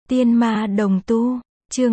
Tiên ma đồng tu, chương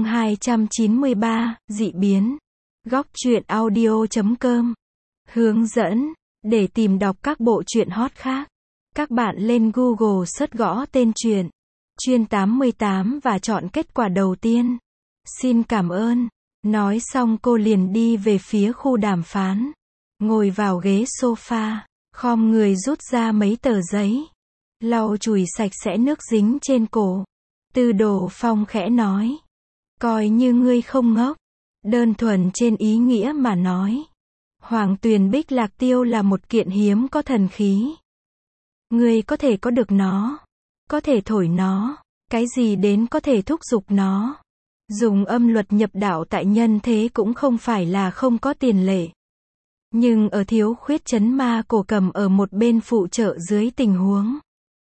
293, dị biến. Góc truyện audio.com. Hướng dẫn, để tìm đọc các bộ truyện hot khác. Các bạn lên Google search gõ tên truyện, Chuyên 88 và chọn kết quả đầu tiên. Xin cảm ơn. Nói xong cô liền đi về phía khu đàm phán. Ngồi vào ghế sofa, khom người rút ra mấy tờ giấy. Lau chùi sạch sẽ nước dính trên cổ. Tư Đồ Phong khẽ nói. Coi như ngươi không ngốc. Đơn thuần trên ý nghĩa mà nói. Hoàng Tuyền Bích Lạc Tiêu là một kiện hiếm có thần khí. Ngươi có thể có được nó. Có thể thổi nó. Cái gì đến có thể thúc giục nó. Dùng âm luật nhập đạo tại nhân thế cũng không phải là không có tiền lệ. Nhưng ở thiếu khuyết chấn ma cổ cầm ở một bên phụ trợ dưới tình huống.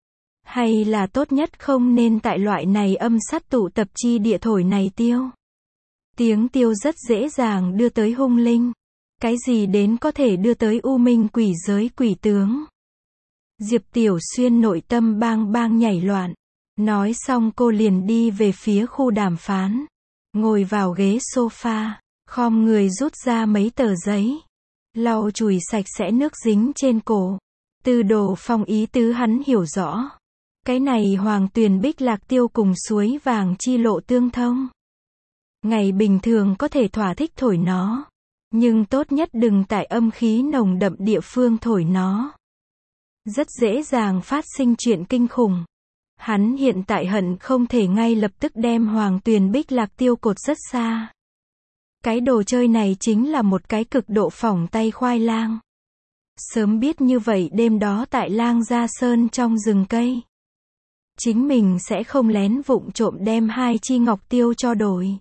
Hay là tốt nhất không nên tại loại này âm sát tụ tập chi địa thổi này tiêu. Tiếng tiêu rất dễ dàng đưa tới hung linh. Cái gì đến có thể đưa tới u minh quỷ giới quỷ tướng. Diệp Tiểu Xuyên nội tâm bang bang nhảy loạn. Nói xong cô liền đi về phía khu đàm phán. Ngồi vào ghế sofa, khom người rút ra mấy tờ giấy. Lau chùi sạch sẽ nước dính trên cổ. Tư Đồ Phong ý tứ hắn hiểu rõ. Cái này Hoàng Tuyền Bích Lạc Tiêu cùng suối vàng chi lộ tương thông. Ngày bình thường có thể thỏa thích thổi nó. Nhưng tốt nhất đừng tại âm khí nồng đậm địa phương thổi nó. Rất dễ dàng phát sinh chuyện kinh khủng. Hắn hiện tại hận không thể ngay lập tức đem Hoàng Tuyền Bích Lạc Tiêu cột rất xa. Cái đồ chơi này chính là một cái cực độ phỏng tay khoai lang. Sớm biết như vậy đêm đó tại Lang Gia Sơn trong rừng cây. Chính mình sẽ không lén vụng trộm đem 2 chi ngọc tiêu cho đổi.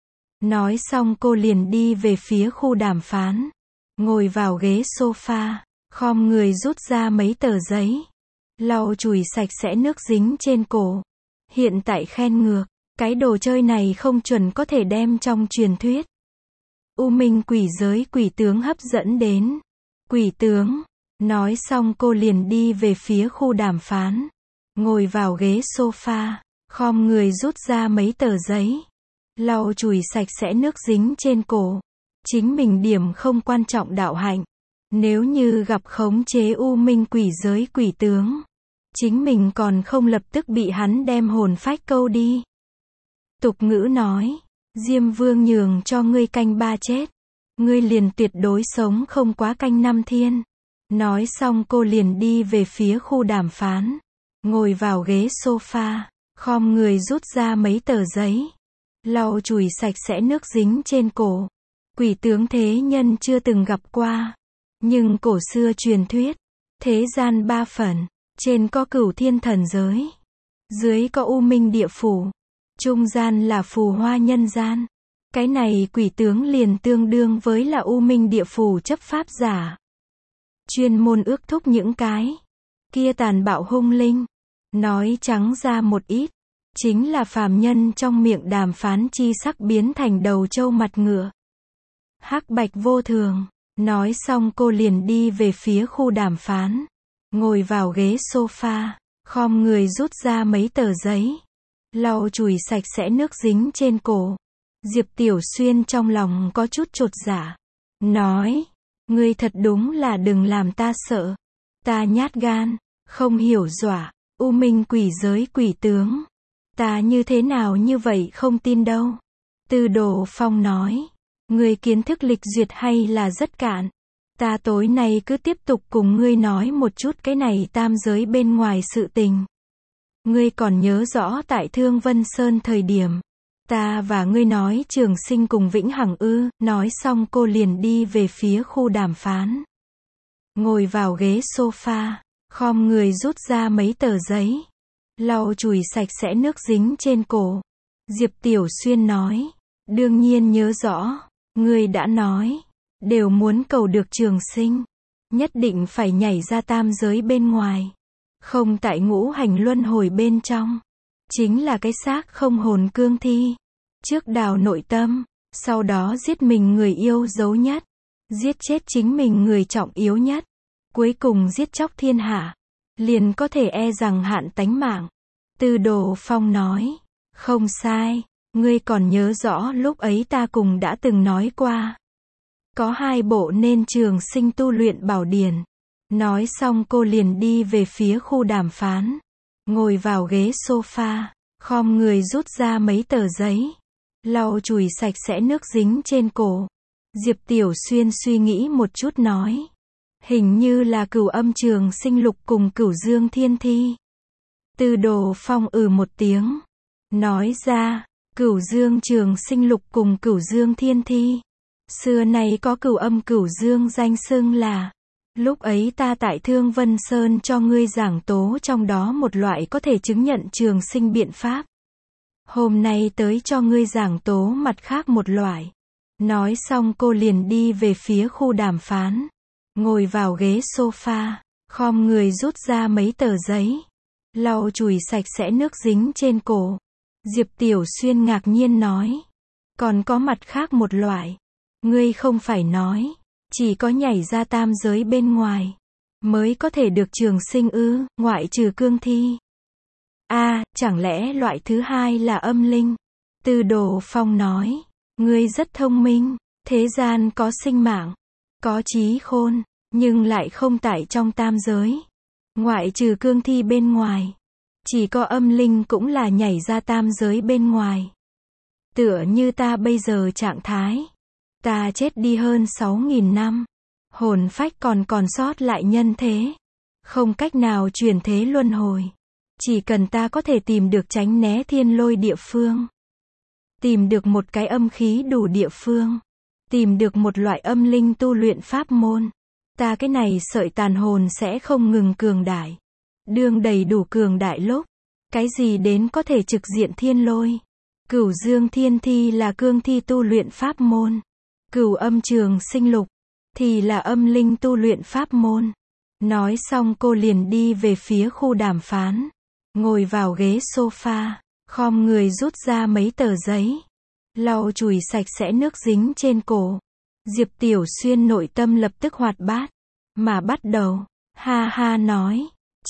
Nói xong cô liền đi về phía khu đàm phán. Ngồi vào ghế sofa, khom người rút ra mấy tờ giấy. Lau chùi sạch sẽ nước dính trên cổ. Hiện tại khen ngược, cái đồ chơi này không chuẩn có thể đem trong truyền thuyết. U minh quỷ giới quỷ tướng hấp dẫn đến. Quỷ tướng. Nói xong cô liền đi về phía khu đàm phán. Ngồi vào ghế sofa, khom người rút ra mấy tờ giấy. Lau chùi sạch sẽ nước dính trên cổ. Chính mình điểm không quan trọng đạo hạnh. Nếu như gặp khống chế u minh quỷ giới quỷ tướng, chính mình còn không lập tức bị hắn đem hồn phách câu đi. Tục ngữ nói, Diêm Vương nhường cho ngươi canh 3 chết. Ngươi liền tuyệt đối sống không quá canh 5 thiên. Nói xong cô liền đi về phía khu đàm phán. Ngồi vào ghế sofa, khom người rút ra mấy tờ giấy. Lau chùi sạch sẽ nước dính trên cổ. Quỷ tướng thế nhân chưa từng gặp qua. Nhưng cổ xưa truyền thuyết. Thế gian 3 phần. Trên có Cửu Thiên thần giới. Dưới có U Minh địa phủ. Trung gian là phù hoa nhân gian. Cái này quỷ tướng liền tương đương với là U Minh địa phủ chấp pháp giả. Chuyên môn ước thúc những cái kia tàn bạo hung linh. Nói trắng ra một ít, chính là phàm nhân trong miệng đàm phán chi sắc biến thành đầu trâu mặt ngựa. Hắc bạch vô thường. Nói xong cô liền đi về phía khu đàm phán. Ngồi vào ghế sofa, khom người rút ra mấy tờ giấy. Lau chùi sạch sẽ nước dính trên cổ. Diệp Tiểu Xuyên trong lòng có chút chột dạ. Nói, ngươi thật đúng là đừng làm ta sợ. Ta nhát gan, không hiểu dọa. U minh quỷ giới quỷ tướng. Ta như thế nào như vậy không tin đâu. Tư Đồ Phong nói. Ngươi kiến thức lịch duyệt hay là rất cạn. Ta tối nay cứ tiếp tục cùng ngươi nói một chút cái này tam giới bên ngoài sự tình. Ngươi còn nhớ rõ tại Thương Vân Sơn thời điểm. Ta và ngươi nói trường sinh cùng vĩnh hằng ư. Nói xong cô liền đi về phía khu đàm phán. Ngồi vào ghế sofa, khom người rút ra mấy tờ giấy. Lau chùi sạch sẽ nước dính trên cổ. Diệp Tiểu Xuyên nói. Đương nhiên nhớ rõ. Ngươi đã nói. Đều muốn cầu được trường sinh. Nhất định phải nhảy ra tam giới bên ngoài. Không tại ngũ hành luân hồi bên trong. Chính là cái xác không hồn cương thi. Trước đào nội tâm. Sau đó giết mình người yêu dấu nhất. Giết chết chính mình người trọng yếu nhất. Cuối cùng giết chóc thiên hạ. Liền có thể e rằng hạn tánh mạng. Tư Đồ Phong nói. Không sai, ngươi còn nhớ rõ lúc ấy ta cùng đã từng nói qua. Có 2 bộ nên trường sinh tu luyện bảo điển. Nói xong cô liền đi về phía khu đàm phán. Ngồi vào ghế sofa, khom người rút ra mấy tờ giấy. Lau chùi sạch sẽ nước dính trên cổ. Diệp Tiểu Xuyên suy nghĩ một chút nói. Hình như là Cửu Âm Trường Sinh Lục cùng Cửu Dương Thiên Thi. Từ Đồ Phong một tiếng. Nói ra, Cửu Dương Trường Sinh Lục cùng Cửu Dương Thiên Thi. Xưa nay có Cửu Âm Cửu Dương danh xưng là. Lúc ấy ta tại Thương Vân Sơn cho ngươi giảng tố trong đó một loại có thể chứng nhận trường sinh biện pháp. Hôm nay tới cho ngươi giảng tố mặt khác một loại. Nói xong cô liền đi về phía khu đàm phán. Ngồi vào ghế sofa, khom người rút ra mấy tờ giấy. Lau chùi sạch sẽ nước dính trên cổ. Diệp Tiểu Xuyên ngạc nhiên nói. Còn có mặt khác một loại. Ngươi không phải nói. Chỉ có nhảy ra tam giới bên ngoài. Mới có thể được trường sinh ư, ngoại trừ cương thi. Chẳng lẽ loại thứ hai là âm linh? Từ Đồ Phong nói. Ngươi rất thông minh. Thế gian có sinh mạng. Có trí khôn. Nhưng lại không tại trong tam giới. Ngoại trừ cương thi bên ngoài. Chỉ có âm linh cũng là nhảy ra tam giới bên ngoài. Tựa như ta bây giờ trạng thái. Ta chết đi hơn 6.000 năm. Hồn phách còn sót lại nhân thế. Không cách nào chuyển thế luân hồi. Chỉ cần ta có thể tìm được tránh né thiên lôi địa phương. Tìm được một cái âm khí đủ địa phương. Tìm được một loại âm linh tu luyện pháp môn. Ta cái này sợi tàn hồn sẽ không ngừng cường đại. Đương đầy đủ cường đại lúc. Cái gì đến có thể trực diện thiên lôi. Cửu Dương Thiên Thi là cương thi tu luyện pháp môn. Cửu Âm Trường Sinh Lục thì là âm linh tu luyện pháp môn. Nói xong cô liền đi về phía khu đàm phán. Ngồi vào ghế sofa, khom người rút ra mấy tờ giấy. Lau chùi sạch sẽ nước dính trên cổ. Diệp Tiểu Xuyên nội tâm lập tức hoạt bát. Mà bắt đầu, ha ha nói.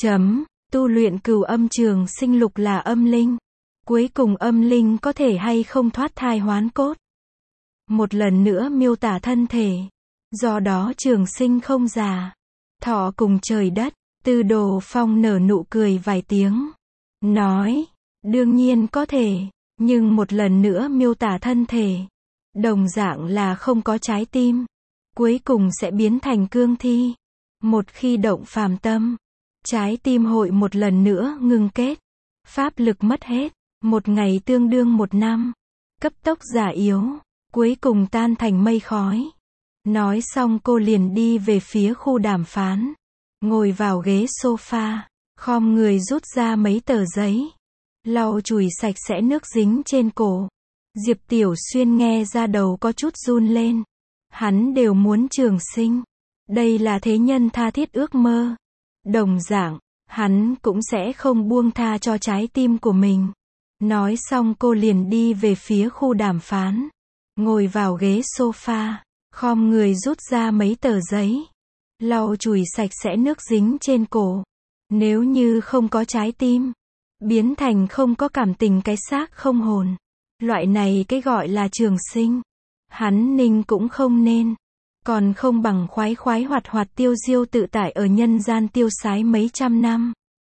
Tu luyện Cửu Âm Trường Sinh Lục là âm linh. Cuối cùng âm linh có thể hay không thoát thai hoán cốt. Một lần nữa miêu tả thân thể. Do đó trường sinh không già. Thọ cùng trời đất. Từ Đồ Phong nở nụ cười vài tiếng. Nói. Đương nhiên có thể. Nhưng một lần nữa miêu tả thân thể. Đồng dạng là không có trái tim. Cuối cùng sẽ biến thành cương thi. Một khi động phàm tâm. Trái tim hội một lần nữa ngưng kết. Pháp lực mất hết. Một ngày tương đương 1 năm. Cấp tốc già yếu. Cuối cùng tan thành mây khói. Nói xong cô liền đi về phía khu đàm phán. Ngồi vào ghế sofa. Khom người rút ra mấy tờ giấy. Lau chùi sạch sẽ nước dính trên cổ. Diệp Tiểu Xuyên nghe ra đầu có chút run lên. Hắn đều muốn trường sinh. Đây là thế nhân tha thiết ước mơ. Đồng dạng, hắn cũng sẽ không buông tha cho trái tim của mình. Nói xong cô liền đi về phía khu đàm phán. Ngồi vào ghế sofa. Khom người rút ra mấy tờ giấy. Lau chùi sạch sẽ nước dính trên cổ. Nếu như không có trái tim. Biến thành không có cảm tình cái xác không hồn. Loại này cái gọi là trường sinh. Hắn ninh cũng không nên. Còn không bằng khoái khoái hoạt hoạt tiêu diêu tự tại ở nhân gian tiêu sái mấy trăm năm.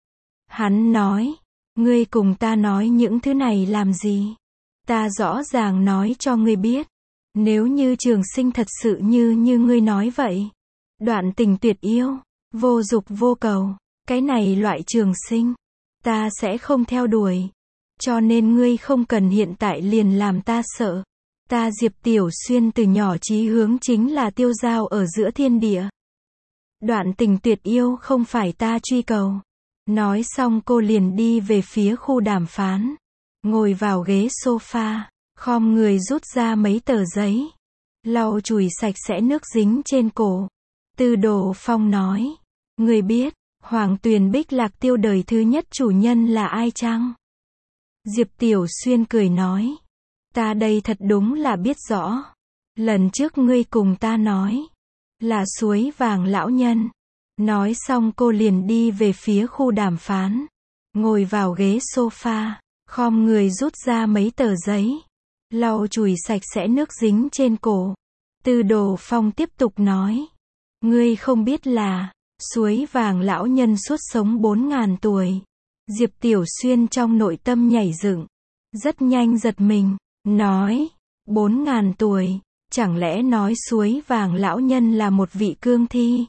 Hắn nói. Ngươi cùng ta nói những thứ này làm gì? Ta rõ ràng nói cho ngươi biết. Nếu như trường sinh thật sự như ngươi nói vậy. Đoạn tình tuyệt yêu. Vô dục vô cầu. Cái này loại trường sinh. Ta sẽ không theo đuổi. Cho nên ngươi không cần hiện tại liền làm ta sợ. Ta Diệp Tiểu Xuyên từ nhỏ chí hướng chính là tiêu giao ở giữa thiên địa. Đoạn tình tuyệt yêu không phải ta truy cầu. Nói xong cô liền đi về phía khu đàm phán. Ngồi vào ghế sofa. Khom người rút ra mấy tờ giấy. Lau chùi sạch sẽ nước dính trên cổ. Từ Đồ Phong nói. Người biết, Hoàng Tuyền Bích Lạc Tiêu đời thứ nhất chủ nhân là ai chăng? Diệp Tiểu Xuyên cười nói. Ta đây thật đúng là biết rõ. Lần trước ngươi cùng ta nói. Là Suối Vàng lão nhân. Nói xong cô liền đi về phía khu đàm phán. Ngồi vào ghế sofa. khom người rút ra mấy tờ giấy, lau chùi sạch sẽ nước dính trên cổ. Tư Đồ Phong tiếp tục nói, ngươi không biết là, suối vàng lão nhân suốt sống 4.000 tuổi. Diệp Tiểu Xuyên trong nội tâm nhảy dựng, rất nhanh giật mình, nói, 4.000 tuổi, chẳng lẽ nói suối vàng lão nhân là một vị cương thi?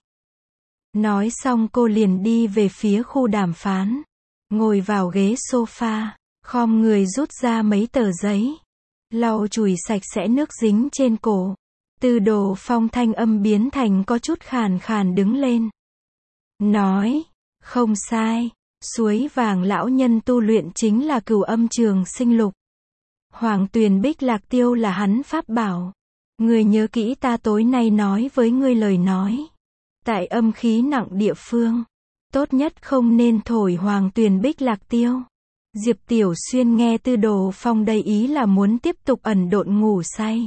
Nói xong cô liền đi về phía khu đàm phán, ngồi vào ghế sofa, khom người rút ra mấy tờ giấy, lau chùi sạch sẽ nước dính trên cổ. Tư Đồ Phong thanh âm biến thành có chút khàn khàn đứng lên, nói, không sai, suối vàng lão nhân tu luyện chính là Cửu Âm Trường Sinh Lục. Hoàng Tuyền Bích Lạc Tiêu là hắn pháp bảo. Ngươi nhớ kỹ ta tối nay nói với ngươi lời nói. Tại âm khí nặng địa phương, tốt nhất không nên thổi Hoàng Tuyền Bích Lạc Tiêu. Diệp Tiểu Xuyên nghe Tư Đồ Phong đầy ý là muốn tiếp tục ẩn độn ngủ say.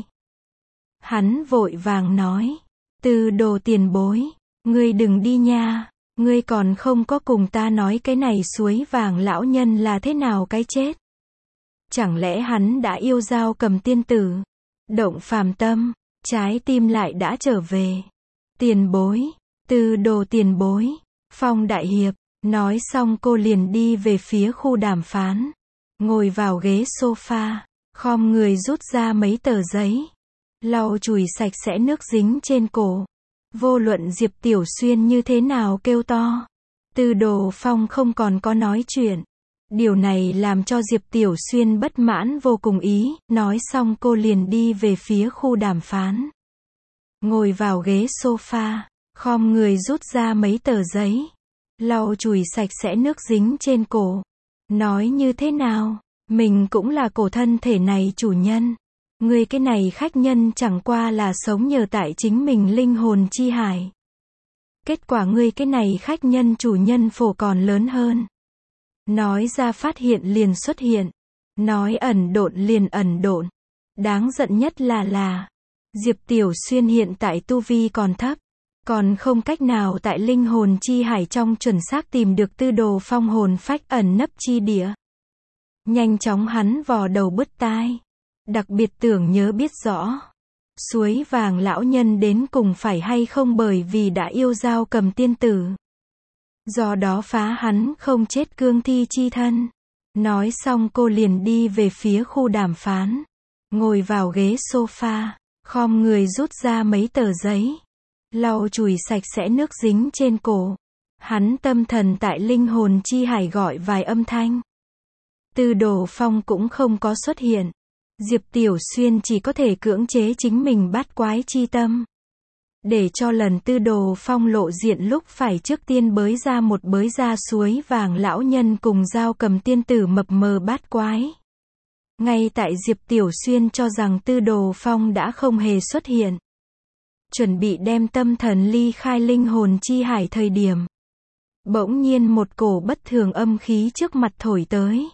Hắn vội vàng nói, Tư Đồ tiền bối, ngươi đừng đi nha, ngươi còn không có cùng ta nói cái này suối vàng lão nhân là thế nào cái chết. Chẳng lẽ hắn đã yêu Dao Cầm tiên tử, động phàm tâm, trái tim lại đã trở về. Tiền bối, Tư Đồ tiền bối, Phong đại hiệp. Nói xong cô liền đi về phía khu đàm phán, ngồi vào ghế sofa, khom người rút ra mấy tờ giấy, lau chùi sạch sẽ nước dính trên cổ. Vô luận Diệp Tiểu Xuyên như thế nào kêu to, Tư Đồ Phong không còn có nói chuyện. Điều này làm cho Diệp Tiểu Xuyên bất mãn vô cùng ý. Nói xong cô liền đi về phía khu đàm phán, ngồi vào ghế sofa, khom người rút ra mấy tờ giấy, lau chùi sạch sẽ nước dính trên cổ. Nói như thế nào, mình cũng là cổ thân thể này chủ nhân. Ngươi cái này khách nhân chẳng qua là sống nhờ tại chính mình linh hồn chi hải. Kết quả ngươi cái này khách nhân chủ nhân phổ còn lớn hơn. Nói ra phát hiện liền xuất hiện, nói ẩn độn liền ẩn độn. Đáng giận nhất là Diệp Tiểu Xuyên hiện tại tu vi còn thấp, còn không cách nào tại linh hồn chi hải trong chuẩn xác tìm được Tư Đồ Phong hồn phách ẩn nấp chi địa. Nhanh chóng hắn vò đầu bứt tai, đặc biệt tưởng nhớ biết rõ, suối vàng lão nhân đến cùng phải hay không bởi vì đã yêu Dao Cầm tiên tử, do đó phá hắn không chết cương thi chi thân. Nói xong cô liền đi về phía khu đàm phán, ngồi vào ghế sofa, khom người rút ra mấy tờ giấy, lau chùi sạch sẽ nước dính trên cổ. Hắn tâm thần tại linh hồn chi hải gọi vài âm thanh. Tư Đồ Phong cũng không có xuất hiện. Diệp Tiểu Xuyên chỉ có thể cưỡng chế chính mình bát quái chi tâm, để cho lần Tư Đồ Phong lộ diện lúc phải trước tiên bới ra suối vàng lão nhân cùng Dao Cầm tiên tử mập mờ bát quái. Ngay tại Diệp Tiểu Xuyên cho rằng Tư Đồ Phong đã không hề xuất hiện, chuẩn bị đem tâm thần ly khai linh hồn chi hải thời điểm, bỗng nhiên một cổ bất thường âm khí trước mặt thổi tới.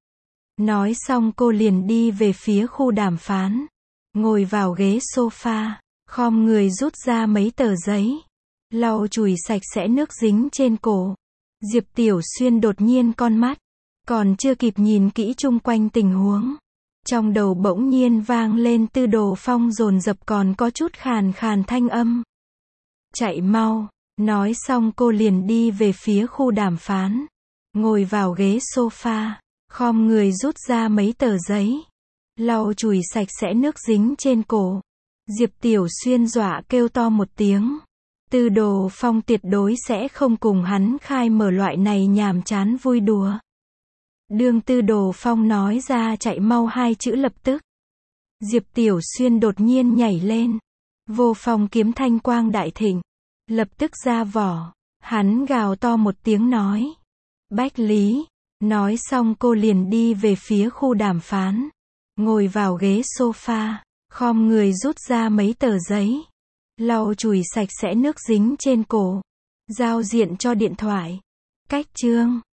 Nói xong cô liền đi về phía khu đàm phán, ngồi vào ghế sofa, khom người rút ra mấy tờ giấy, lau chùi sạch sẽ nước dính trên cổ. Diệp Tiểu Xuyên đột nhiên con mắt, còn chưa kịp nhìn kỹ chung quanh tình huống, trong đầu bỗng nhiên vang lên Tư Đồ Phong dồn dập còn có chút khàn khàn thanh âm. Chạy mau. Nói xong cô liền đi về phía khu đàm phán, ngồi vào ghế sofa, khom người rút ra mấy tờ giấy, lau chùi sạch sẽ nước dính trên cổ. Diệp Tiểu Xuyên dọa kêu to một tiếng. Tư Đồ Phong tuyệt đối sẽ không cùng hắn khai mở loại này nhàm chán vui đùa. Đương Tư Đồ Phong nói ra chạy mau hai chữ lập tức, Diệp Tiểu Xuyên đột nhiên nhảy lên. Vô Phong kiếm thanh quang đại thịnh, lập tức ra vỏ. Hắn gào to một tiếng nói, Bách Lý. Nói xong cô liền đi về phía khu đàm phán, ngồi vào ghế sofa, khom người rút ra mấy tờ giấy, lau chùi sạch sẽ nước dính trên cổ. Giao diện cho điện thoại. Cách chương